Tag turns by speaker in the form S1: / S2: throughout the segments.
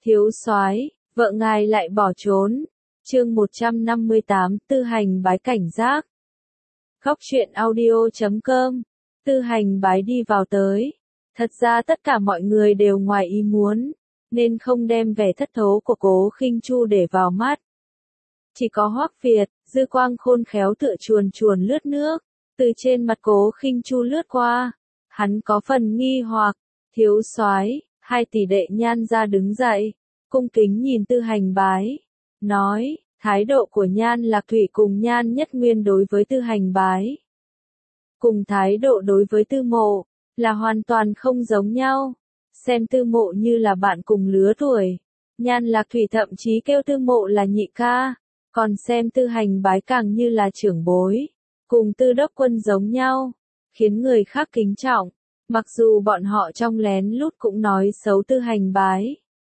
S1: thiếu soái, vợ ngài lại bỏ trốn. Chương 158, Tư Hành bái cảnh giác. Góc truyện audio.com. Tư Hành bái đi vào tới. Thật ra tất cả mọi người đều ngoài ý muốn, nên không đem vẻ thất thố của Cố Khinh Chu để vào mắt. Chỉ có Hoắc Việt, dư quang khôn khéo tựa chuồn chuồn lướt nước, từ trên mặt Cố Khinh Chu lướt qua. Hắn có phần nghi hoặc, thiếu soái, hai tỷ đệ Nhan gia đứng dậy, cung kính nhìn Tư Hành bái, nói, thái độ của Nhan Lạc Thủy cùng Nhan Nhất Nguyên đối với Tư Hành bái, cùng thái độ đối với Tư Mộ, là hoàn toàn không giống nhau. Xem Tư Mộ như là bạn cùng lứa tuổi, Nhan Lạc Thủy thậm chí kêu Tư Mộ là nhị ca, còn xem Tư Hành bái càng như là trưởng bối, cùng Tư Đốc Quân giống nhau, khiến người khác kính trọng. Mặc dù bọn họ trong lén lút cũng nói xấu Tư Hành bái,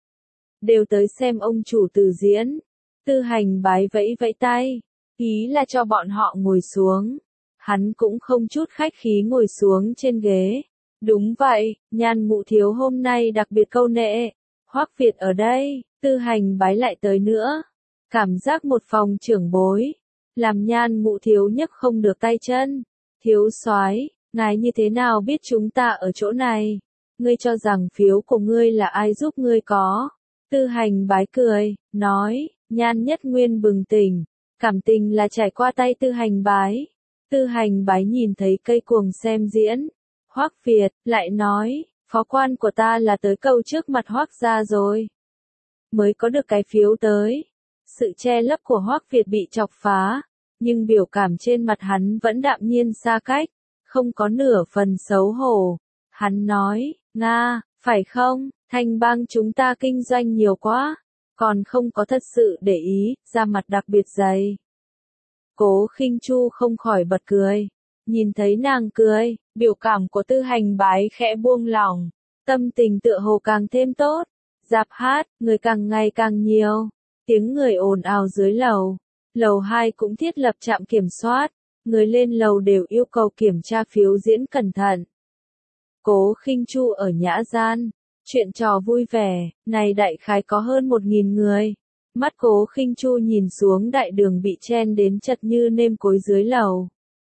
S1: đều tới xem ông chủ từ diễn. Tư Hành bái vẫy vẫy tay, ý là cho bọn họ ngồi xuống. Hắn cũng không chút khách khí ngồi xuống trên ghế. Đúng vậy, Nhan mụ thiếu hôm nay đặc biệt câu nệ. Hoắc Việt ở đây, Tư Hành bái lại tới nữa. Cảm giác một phòng trưởng bối, làm Nhan mụ thiếu nhấc không được tay chân. Thiếu soái, ngài như thế nào biết chúng ta ở chỗ này? Ngươi cho rằng phiếu của ngươi là ai giúp ngươi có? Tư Hành bái cười, nói, Nhan Nhất Nguyên bừng tỉnh, cảm tình là trải qua tay Tư Hành bái. Tư Hành bái nhìn thấy cây cuồng xem diễn. Hoắc Việt, lại nói, phó quan của ta là tới câu trước mặt Hoắc gia rồi, mới có được cái phiếu tới. Sự che lấp của Hoắc Việt bị chọc phá, nhưng biểu cảm trên mặt hắn vẫn đạm nhiên xa cách, không có nửa phần xấu hổ. Hắn nói, Nga, phải không, Thanh Bang chúng ta kinh doanh nhiều quá, còn không có thật sự để ý, ra mặt đặc biệt dày. Cố Khinh Chu không khỏi bật cười. Nhìn thấy nàng cười, biểu cảm của Tư Hành bái khẽ buông lỏng, tâm tình tựa hồ càng thêm tốt. Dạp hát, người càng ngày càng nhiều, tiếng người ồn ào dưới lầu. Lầu 2 cũng thiết lập trạm kiểm soát, người lên lầu đều yêu cầu kiểm tra phiếu diễn cẩn thận. Cố Khinh Chu ở nhã gian, chuyện trò vui vẻ, này đại khái có hơn 1.000 người. Mắt Cố Khinh Chu nhìn xuống đại đường bị chen đến chật như nêm cối dưới lầu.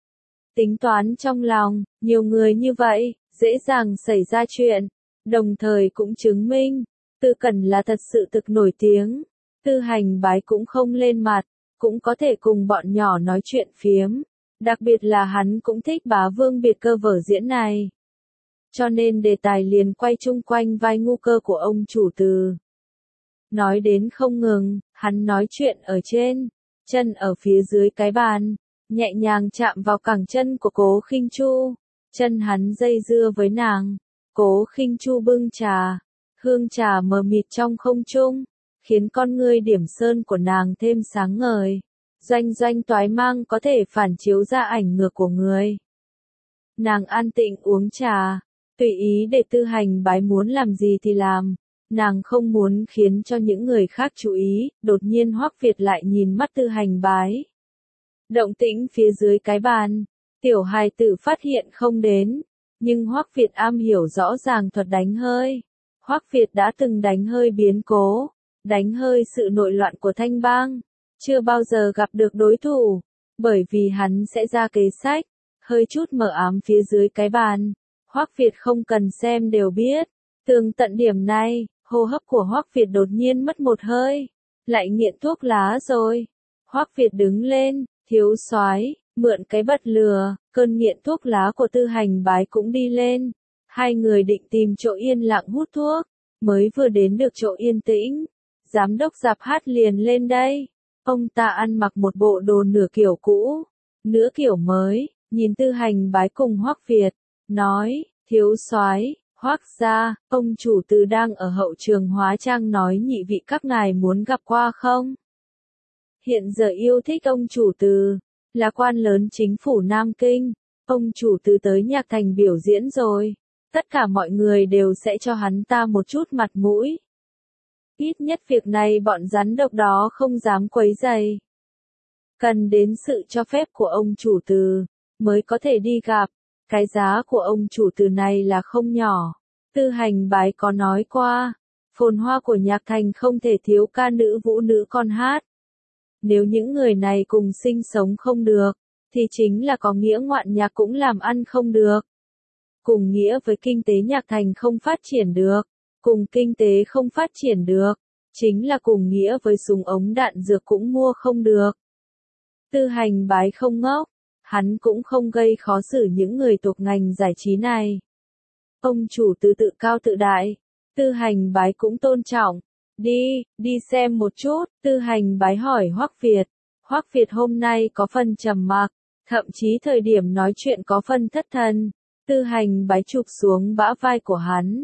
S1: Tính toán trong lòng, nhiều người như vậy, dễ dàng xảy ra chuyện, đồng thời cũng chứng minh, Tư Cẩn là thật sự thực nổi tiếng. Tư Hành bái cũng không lên mặt, cũng có thể cùng bọn nhỏ nói chuyện phiếm, đặc biệt là hắn cũng thích Bá Vương Biệt Cơ vở diễn này. Cho nên đề tài liền quay chung quanh vai ngu cơ của ông chủ Từ. Nói đến không ngừng, hắn nói chuyện ở trên, chân ở phía dưới cái bàn, nhẹ nhàng chạm vào cẳng chân của Cố Khinh Chu, chân hắn dây dưa với nàng. Cố Khinh Chu bưng trà, hương trà mờ mịt trong không trung, khiến con ngươi điểm sơn của nàng thêm sáng ngời. Doanh doanh toái mang có thể phản chiếu ra ảnh ngược của người. Nàng an tịnh uống trà, tùy ý để Tư Hành bái muốn làm gì thì làm. Nàng không muốn khiến cho những người khác chú ý. Đột nhiên Hoắc Việt lại nhìn mắt Tư Hành bái. Động tĩnh phía dưới cái bàn, tiểu hài tử phát hiện không đến, nhưng Hoắc Việt am hiểu rõ ràng thuật đánh hơi. Hoắc Việt đã từng đánh hơi biến cố, đánh hơi sự nội loạn của Thanh Bang, chưa bao giờ gặp được đối thủ, bởi vì hắn sẽ ra kế sách, hơi chút mờ ám phía dưới cái bàn. Hoắc Việt không cần xem đều biết, tường tận điểm này, hô hấp của Hoắc Việt đột nhiên mất một hơi, lại nghiện thuốc lá rồi. Hoắc Việt đứng lên, thiếu soái, mượn cái bật lửa, cơn nghiện thuốc lá của Tư Hành bái cũng đi lên. Hai người định tìm chỗ yên lặng hút thuốc, mới vừa đến được chỗ yên tĩnh, giám đốc dạp hát liền lên đây. Ông ta ăn mặc một bộ đồ nửa kiểu cũ, nửa kiểu mới, nhìn Tư Hành bái cùng Hoắc Việt, nói, thiếu soái, Hoắc gia, ông chủ Từ đang ở hậu trường hóa trang nói nhị vị các ngài muốn gặp qua không? Hiện giờ yêu thích ông chủ Từ, là quan lớn chính phủ Nam Kinh, ông chủ Từ tới nhạc thành biểu diễn rồi, tất cả mọi người đều sẽ cho hắn ta một chút mặt mũi. Ít nhất việc này bọn rắn độc đó không dám quấy rầy. Cần đến sự cho phép của ông chủ Từ, mới có thể đi gặp, cái giá của ông chủ Từ này là không nhỏ. Tư Hành bái có nói qua, Phồn hoa của nhạc thành không thể thiếu ca nữ vũ nữ con hát. Nếu những người này cùng sinh sống không được, thì chính là có nghĩa ngoạn nhạc cũng làm ăn không được. Cùng nghĩa với kinh tế nhạc thành không phát triển được, cùng kinh tế không phát triển được, chính là cùng nghĩa với súng ống đạn dược cũng mua không được. Tư Hành Bái không ngốc, hắn cũng không gây khó xử những người thuộc ngành giải trí này. Ông chủ tự cao tự đại, Tư Hành Bái cũng tôn trọng. Đi xem một chút, Tư Hành Bái hỏi Hoắc Việt. Hoắc Việt hôm nay có phần trầm mặc, thậm chí thời điểm nói chuyện có phần thất thần. Tư Hành Bái chụp xuống bả vai của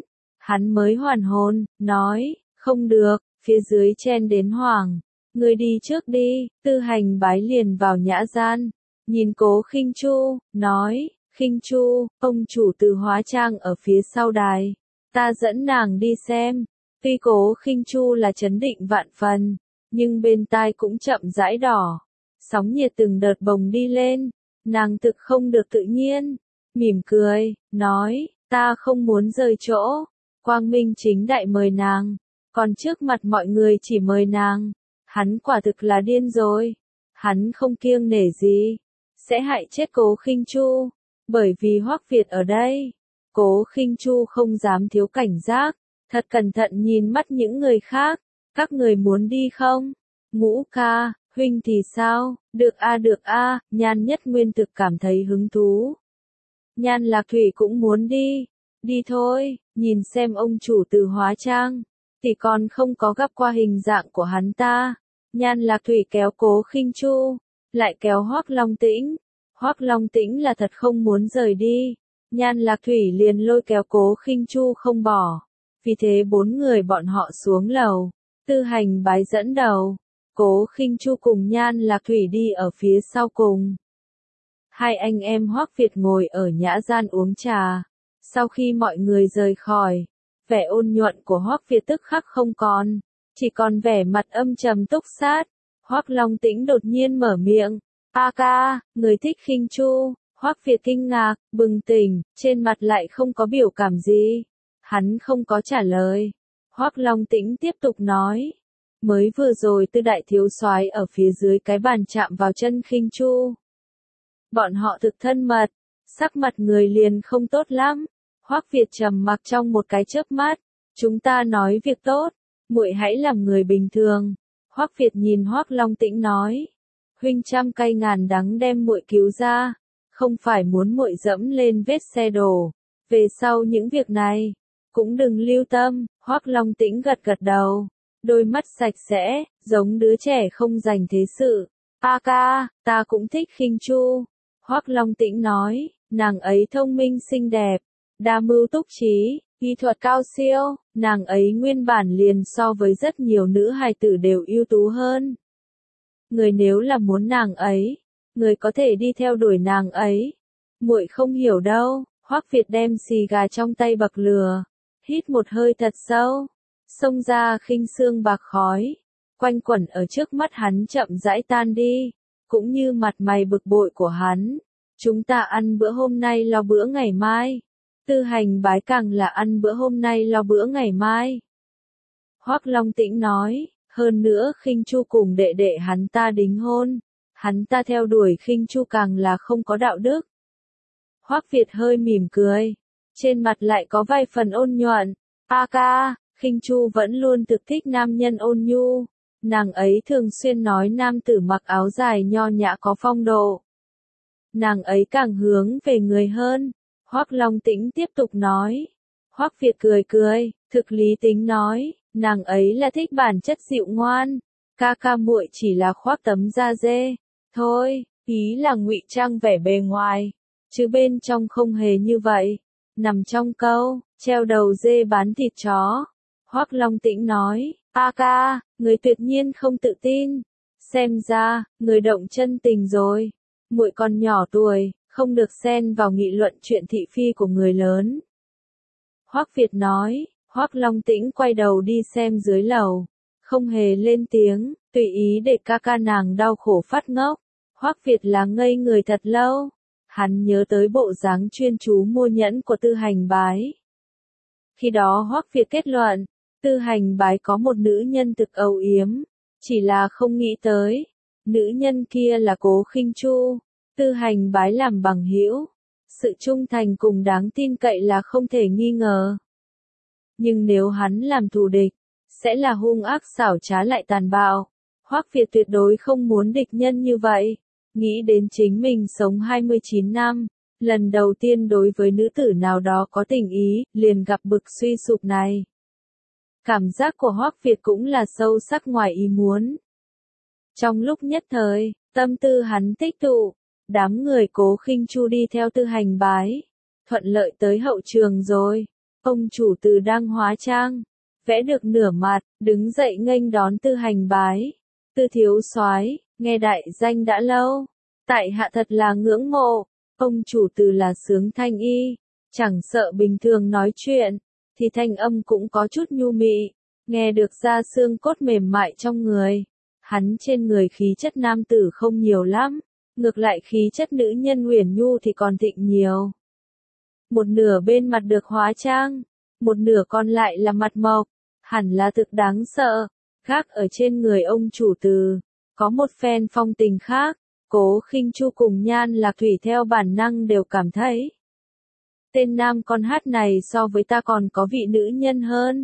S1: hắn mới hoàn hồn, nói, không được, phía dưới chen đến Hoàng. Người đi trước đi, Tư Hành Bái liền vào nhã gian, nhìn Cố Khinh Chu, nói, Khinh Chu, ông chủ Từ hóa trang ở phía sau đài, ta dẫn nàng đi xem. Tuy Cố Khinh Chu là chấn định vạn phần, nhưng bên tai cũng chậm rãi đỏ. Sóng nhiệt từng đợt bồng đi lên, nàng thực không được tự nhiên, mỉm cười, nói, ta không muốn rời chỗ, quang minh chính đại mời nàng, còn trước mặt mọi người chỉ mời nàng. Hắn quả thực là điên rồi, hắn không kiêng nể gì, sẽ hại chết Cố Khinh Chu, bởi vì Hoắc Việt ở đây. Cố Khinh Chu không dám thiếu cảnh giác, thật cẩn thận nhìn mắt những người khác, các người muốn đi không? Ngũ ca, huynh thì sao? Được a, Nhan Nhất Nguyên thực cảm thấy hứng thú. Nhan Lạc Thủy cũng muốn đi thôi, nhìn xem ông chủ Từ hóa trang, thì còn không có gặp qua hình dạng của hắn ta. Nhan Lạc Thủy kéo Cố Khinh Chu, lại kéo Hoắc Long Tĩnh. Hoắc Long Tĩnh là thật không muốn rời đi, Nhan Lạc Thủy liền lôi kéo Cố Khinh Chu không bỏ. Vì thế bốn người bọn họ xuống lầu, Tư Hành Bái dẫn đầu, Cố Khinh Chu cùng Nhan Lạc Thủy đi ở phía sau cùng. Hai anh em Hoắc Việt ngồi ở nhã gian uống trà. Sau khi mọi người rời khỏi, vẻ ôn nhuận của Hoắc Việt tức khắc không còn, chỉ còn vẻ mặt âm trầm túc sát. Hoắc Long Tĩnh đột nhiên mở miệng, "A ca, người thích Khinh Chu?" Hoắc Việt kinh ngạc, bừng tỉnh, trên mặt lại không có biểu cảm gì. Hắn không có trả lời. Hoắc Long Tĩnh tiếp tục nói, mới vừa rồi Tư đại thiếu soái ở phía dưới cái bàn chạm vào chân Khinh Chu. Bọn họ thực thân mật, sắc mặt người liền không tốt lắm. Hoắc Việt trầm mặc trong một cái chớp mắt, chúng ta nói việc tốt, muội hãy làm người bình thường. Hoắc Việt nhìn Hoắc Long Tĩnh nói, huynh trăm cay ngàn đắng đem muội cứu ra, không phải muốn muội dẫm lên vết xe đổ. Về sau những việc này, cũng đừng lưu tâm. Hoắc Long Tĩnh gật gật đầu, đôi mắt sạch sẽ, giống đứa trẻ không dành thế sự. A ca, ta cũng thích Khinh Chu. Hoắc Long Tĩnh nói, nàng ấy thông minh xinh đẹp, đa mưu túc trí, y thuật cao siêu, nàng ấy nguyên bản liền so với rất nhiều nữ hài tử đều ưu tú hơn. Người nếu là muốn nàng ấy, người có thể đi theo đuổi nàng ấy. Muội không hiểu đâu. Hoắc Việt đem xì gà trong tay bậc lửa, hít một hơi thật sâu, xông ra khinh sương bạc khói, quanh quẩn ở trước mắt hắn chậm rãi tan đi, cũng như mặt mày bực bội của hắn. Chúng ta ăn bữa hôm nay lo bữa ngày mai. Tư Hành Bái càng là ăn bữa hôm nay lo bữa ngày mai. Hoắc Long Tĩnh nói, hơn nữa Khinh Chu cùng đệ đệ hắn ta đính hôn, hắn ta theo đuổi Khinh Chu càng là không có đạo đức. Hoắc Việt hơi mỉm cười, trên mặt lại có vài phần ôn nhuận. A ca, Khinh Chu vẫn luôn thực thích nam nhân ôn nhu, nàng ấy thường xuyên nói nam tử mặc áo dài nho nhã có phong độ. Nàng ấy càng hướng về người hơn. Hoắc Long Tĩnh tiếp tục nói. Hoắc Việt cười cười, thực lý tính nói, nàng ấy là thích bản chất dịu ngoan, ca ca muội chỉ là khoác tấm da dê, thôi, ý là ngụy trang vẻ bề ngoài, chứ bên trong không hề như vậy. Nằm trong câu, treo đầu dê bán thịt chó. Hoắc Long Tĩnh nói, A ca, người tuyệt nhiên không tự tin, xem ra, người động chân tình rồi, muội còn nhỏ tuổi, không được xen vào nghị luận chuyện thị phi của người lớn. Hoắc Việt nói, Hoắc Long Tĩnh quay đầu đi xem dưới lầu, không hề lên tiếng, tùy ý để ca ca nàng đau khổ phát ngốc. Hoắc Việt là ngây người thật lâu, hắn nhớ tới bộ dáng chuyên chú mua nhẫn của Tư Hành Bái. Khi đó Hoắc Việt kết luận, Tư Hành Bái có một nữ nhân thực âu yếm, chỉ là không nghĩ tới, nữ nhân kia là Cố Khinh Chu. Tư Hành Bái làm bằng hữu, sự trung thành cùng đáng tin cậy là không thể nghi ngờ. Nhưng nếu hắn làm thù địch, sẽ là hung ác xảo trá lại tàn bạo. Hoắc Việt tuyệt đối không muốn địch nhân như vậy. Nghĩ đến chính mình sống 29 năm, lần đầu tiên đối với nữ tử nào đó có tình ý, liền gặp bực suy sụp này. Cảm giác của Hoắc Việt cũng là sâu sắc ngoài ý muốn. Trong lúc nhất thời, tâm tư hắn tích tụ, đám người Cố Khinh Chu đi theo Tư Hành Bái, thuận lợi tới hậu trường rồi. Ông chủ Từ đang hóa trang, vẽ được nửa mặt, đứng dậy nghênh đón Tư Hành Bái. Tư thiếu soái, nghe đại danh đã lâu, tại hạ thật là ngưỡng mộ. Ông chủ Từ là sướng thanh y, chẳng sợ bình thường nói chuyện, thì thanh âm cũng có chút nhu mị, nghe được ra xương cốt mềm mại trong người. Hắn trên người khí chất nam tử không nhiều lắm, ngược lại khí chất nữ nhân huyền nhu thì còn thịnh nhiều. Một nửa bên mặt được hóa trang, một nửa còn lại là mặt mộc, hẳn là thực đáng sợ. Khác ở trên người ông chủ Từ, có một phen phong tình khác, Cố Khinh Chu cùng Nhan Lạc Thủy theo bản năng đều cảm thấy. Tên nam con hát này so với ta còn có vị nữ nhân hơn.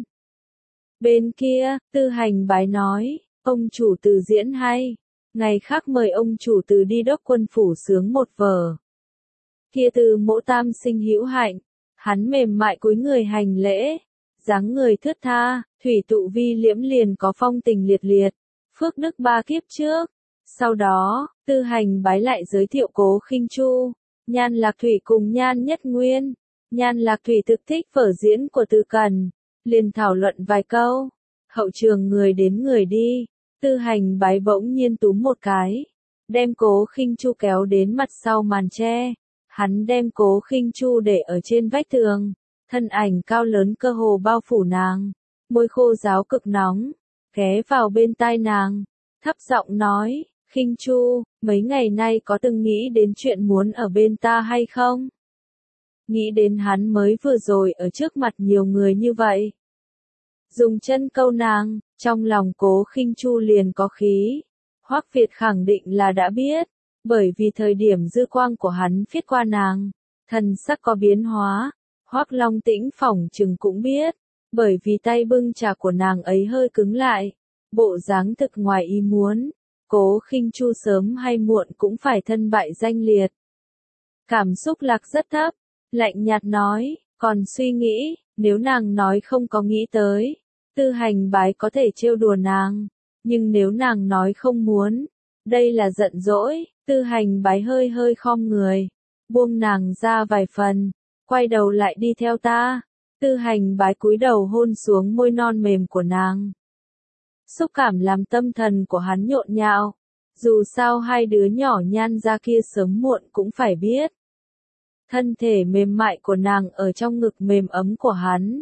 S1: Bên kia, Tư Hành Bái nói, ông chủ Từ diễn hay, ngày khác mời ông chủ Từ đi Đốc Quân phủ sướng một vở. Kia Từ mỗ tam sinh hữu hạnh, hắn mềm mại cúi người hành lễ, dáng người thướt tha, thủy tụ vi liễm liền có phong tình liệt liệt, phước đức ba kiếp trước. Sau đó, Tư Hành Bái lại giới thiệu Cố Khinh Chu, Nhan Lạc Thủy cùng Nhan Nhất Nguyên. Nhan Lạc Thủy thực thích vở diễn của Tư Cần, liền thảo luận vài câu. Hậu trường người đến người đi, Tư Hành Bái bỗng nhiên túm một cái, đem Cố Khinh Chu kéo đến mặt sau màn tre. Hắn đem Cố Khinh Chu để ở trên vách tường, thân ảnh cao lớn cơ hồ bao phủ nàng, môi khô ráo cực nóng, ghé vào bên tai nàng, thấp giọng nói, Khinh Chu, mấy ngày nay có từng nghĩ đến chuyện muốn ở bên ta hay không? Nghĩ đến hắn mới vừa rồi ở trước mặt nhiều người như vậy. Dùng chân câu nàng, trong lòng Cố Khinh Chu liền có khí. Hoắc Việt khẳng định là đã biết, bởi vì thời điểm dư quang của hắn phiết qua nàng, thần sắc có biến hóa. Hoắc Long Tĩnh phỏng chừng cũng biết, bởi vì tay bưng trà của nàng ấy hơi cứng lại, bộ dáng thực ngoài ý muốn. Cố Khinh Chu sớm hay muộn cũng phải thân bại danh liệt. Cảm xúc lạc rất thấp, lạnh nhạt nói, còn suy nghĩ, nếu nàng nói không có nghĩ tới, Tư Hành Bái có thể trêu đùa nàng, nhưng nếu nàng nói không muốn, đây là giận dỗi. Tư Hành Bái hơi hơi khom người, buông nàng ra vài phần, quay đầu lại đi theo ta. Tư Hành Bái cúi đầu hôn xuống môi non mềm của nàng. Xúc cảm làm tâm thần của hắn nhộn nhạo, dù sao hai đứa nhỏ Nhan ra kia sớm muộn cũng phải biết. Thân thể mềm mại của nàng ở trong ngực mềm ấm của hắn.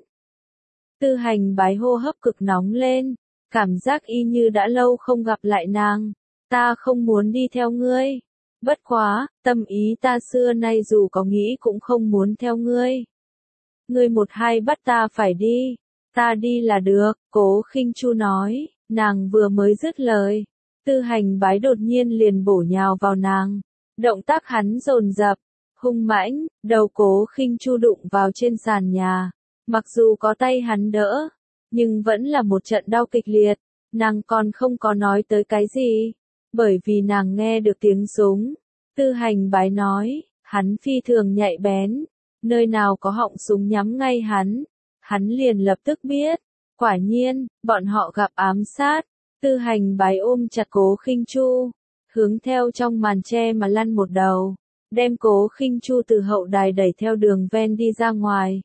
S1: Tư Hành Bái hô hấp cực nóng lên, cảm giác y như đã lâu không gặp lại nàng. Ta không muốn đi theo ngươi. Bất quá, tâm ý ta xưa nay dù có nghĩ cũng không muốn theo ngươi. Ngươi một hai bắt ta phải đi, ta đi là được. Cố Khinh Chu nói, nàng vừa mới dứt lời, Tư Hành Bái đột nhiên liền bổ nhào vào nàng. Động tác hắn dồn dập, hung mãnh, đầu Cố Khinh Chu đụng vào trên sàn nhà. Mặc dù có tay hắn đỡ, nhưng vẫn là một trận đau kịch liệt. Nàng còn không có nói tới cái gì, bởi vì nàng nghe được tiếng súng. Tư Hành Bái nói, hắn phi thường nhạy bén, nơi nào có họng súng nhắm ngay hắn liền lập tức biết. Quả nhiên, bọn họ gặp ám sát. Tư Hành Bái ôm chặt Cố Khinh Chu, hướng theo trong màn tre mà lăn một đầu, đem Cố Khinh Chu từ hậu đài đẩy theo đường ven đi ra ngoài.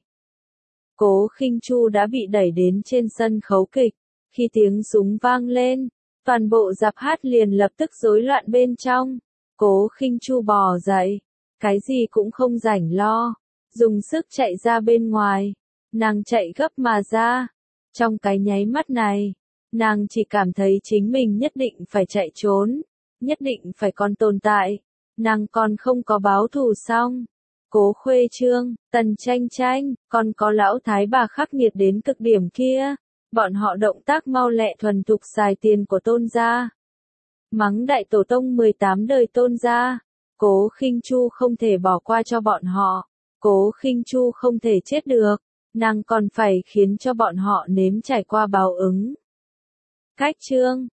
S1: Cố Khinh Chu đã bị đẩy đến trên sân khấu kịch, khi tiếng súng vang lên, toàn bộ dạp hát liền lập tức rối loạn bên trong. Cố Khinh Chu bò dậy, cái gì cũng không rảnh lo, dùng sức chạy ra bên ngoài. Nàng chạy gấp mà ra. Trong cái nháy mắt này, nàng chỉ cảm thấy chính mình nhất định phải chạy trốn, nhất định phải còn tồn tại. Nàng còn không có báo thù xong. Cố Khuê Trương, Tần Tranh Tranh, còn có lão thái bà khắc nghiệt đến cực điểm kia, Bọn họ động tác mau lẹ thuần thục xài tiền của Tôn gia. Mắng đại tổ tông 18 đời Tôn gia. Cố Khinh Chu không thể bỏ qua cho bọn họ. Cố Khinh Chu không thể chết được. Nàng còn phải khiến cho bọn họ nếm trải qua báo ứng. Cách chương